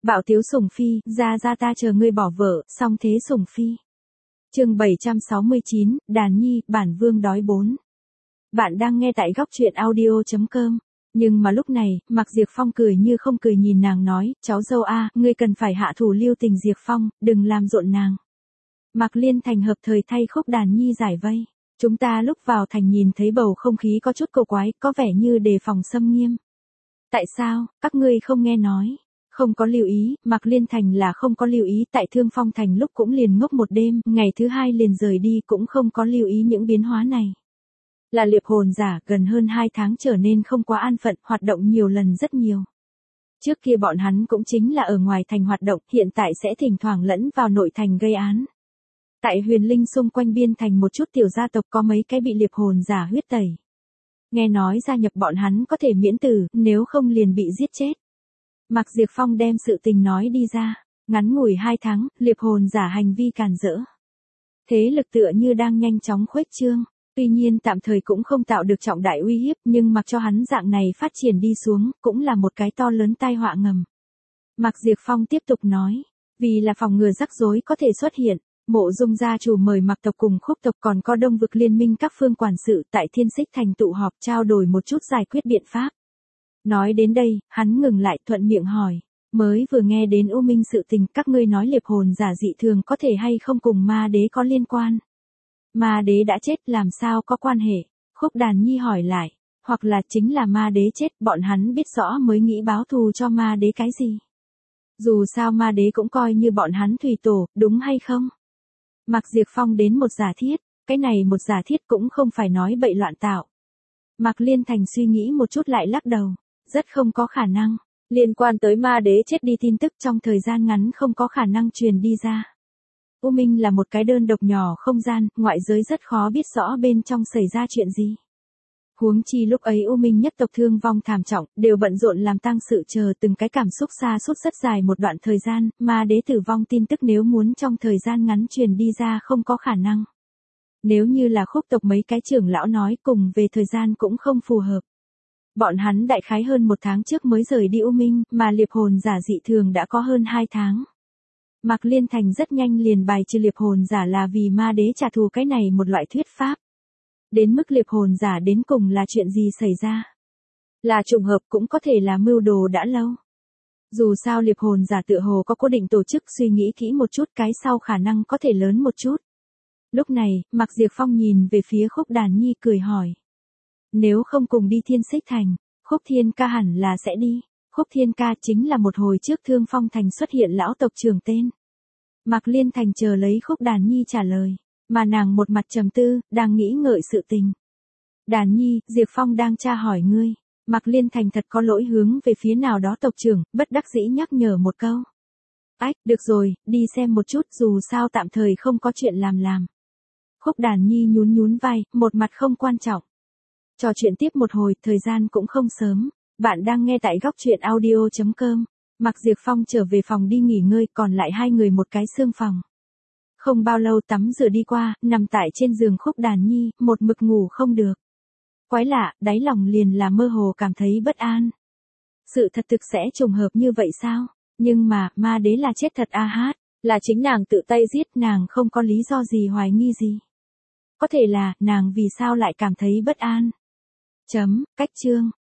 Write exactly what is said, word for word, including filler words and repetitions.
Bạo tiếu sủng phi, ra ra ta chờ ngươi bỏ vợ, song thế sủng phi. Chương bảy trăm sáu mươi chín, Đàn Nhi, bản vương đói bốn. Bạn đang nghe tại góc truyện audio chấm com. Nhưng mà lúc này, Mạc Diệp Phong cười như không cười nhìn nàng nói, cháu dâu a, ngươi cần phải hạ thủ lưu tình Diệp Phong, đừng làm rộn nàng. Mạc Liên Thành hợp thời thay Khúc Đàn Nhi giải vây. Chúng ta lúc vào thành nhìn thấy bầu không khí có chút cổ quái, có vẻ như đề phòng xâm nghiêm. Tại sao, các ngươi không nghe nói? Không có lưu ý, Mạc Liên Thành là không có lưu ý, tại Thương Phong Thành lúc cũng liền ngốc một đêm, ngày thứ hai liền rời đi cũng không có lưu ý những biến hóa này. Là liệp hồn giả, gần hơn hai tháng trở nên không quá an phận, hoạt động nhiều lần rất nhiều. Trước kia bọn hắn cũng chính là ở ngoài thành hoạt động, hiện tại sẽ thỉnh thoảng lẫn vào nội thành gây án. Tại Huyền Linh xung quanh biên thành một chút tiểu gia tộc có mấy cái bị liệp hồn giả huyết tẩy. Nghe nói gia nhập bọn hắn có thể miễn tử, nếu không liền bị giết chết. Mạc Diệp Phong đem sự tình nói đi ra, ngắn ngủi hai tháng, liệp hồn giả hành vi càn rỡ. Thế lực tựa như đang nhanh chóng khuếch trương, tuy nhiên tạm thời cũng không tạo được trọng đại uy hiếp, nhưng mặc cho hắn dạng này phát triển đi xuống, cũng là một cái to lớn tai họa ngầm. Mạc Diệp Phong tiếp tục nói, vì là phòng ngừa rắc rối có thể xuất hiện, Mộ Dung gia chủ mời Mạc tộc cùng Khúc tộc còn có Đông vực liên minh các phương quản sự tại Thiên Xích Thành tụ họp trao đổi một chút giải quyết biện pháp. Nói đến đây, hắn ngừng lại thuận miệng hỏi, mới vừa nghe đến U Minh sự tình, các ngươi nói liệp hồn giả dị thường có thể hay không cùng ma đế có liên quan. Ma đế đã chết làm sao có quan hệ, Khúc Đàn Nhi hỏi lại, hoặc là chính là ma đế chết, bọn hắn biết rõ mới nghĩ báo thù cho ma đế cái gì. Dù sao ma đế cũng coi như bọn hắn thủy tổ, đúng hay không? Mạc Diệp Phong đến một giả thiết, cái này một giả thiết cũng không phải nói bậy loạn tạo. Mạc Liên Thành suy nghĩ một chút lại lắc đầu, rất không có khả năng, liên quan tới ma đế chết đi tin tức trong thời gian ngắn không có khả năng truyền đi ra. U Minh là một cái đơn độc nhỏ không gian, ngoại giới rất khó biết rõ bên trong xảy ra chuyện gì. Huống chi lúc ấy U Minh nhất tộc thương vong thảm trọng, đều bận rộn làm tang sự chờ từng cái cảm xúc xa suốt rất dài một đoạn thời gian, ma đế tử vong tin tức nếu muốn trong thời gian ngắn truyền đi ra không có khả năng. Nếu như là Khúc tộc mấy cái trưởng lão nói cùng về thời gian cũng không phù hợp. Bọn hắn đại khái hơn một tháng trước mới rời đi U Minh, mà liệp hồn giả dị thường đã có hơn hai tháng. Mạc Liên Thành rất nhanh liền bài trừ liệp hồn giả là vì ma đế trả thù cái này một loại thuyết pháp. Đến mức liệp hồn giả đến cùng là chuyện gì xảy ra? Là trùng hợp cũng có thể là mưu đồ đã lâu. Dù sao liệp hồn giả tựa hồ có cố định tổ chức, suy nghĩ kỹ một chút cái sau khả năng có thể lớn một chút. Lúc này, Mạc Diệp Phong nhìn về phía Khúc Đàn Nhi cười hỏi. Nếu không cùng đi Thiên Xích Thành, Khúc Thiên Ca hẳn là sẽ đi. Khúc Thiên Ca chính là một hồi trước Thương Phong Thành xuất hiện lão tộc trưởng tên. Mạc Liên Thành chờ lấy Khúc Đàn Nhi trả lời, mà nàng một mặt trầm tư, đang nghĩ ngợi sự tình. Đàn Nhi, Diệp Phong đang tra hỏi ngươi. Mạc Liên Thành thật có lỗi hướng về phía nào đó tộc trưởng, bất đắc dĩ nhắc nhở một câu. Ách, được rồi, đi xem một chút, dù sao tạm thời không có chuyện làm làm. Khúc Đàn Nhi nhún nhún vai, một mặt không quan trọng. Trò chuyện tiếp một hồi, thời gian cũng không sớm. Bạn đang nghe tại góc truyện audio chấm com. Mạc Diệp Phong trở về phòng đi nghỉ ngơi, còn lại hai người một cái xương phòng. Không bao lâu tắm rửa đi qua, nằm tại trên giường Khúc Đàn Nhi, một mực ngủ không được. Quái lạ, đáy lòng liền là mơ hồ cảm thấy bất an. Sự thật thực sẽ trùng hợp như vậy sao? Nhưng mà, ma đế là chết thật a hát, là chính nàng tự tay giết, nàng không có lý do gì hoài nghi gì. Có thể là, nàng vì sao lại cảm thấy bất an? Chấm, cách chương.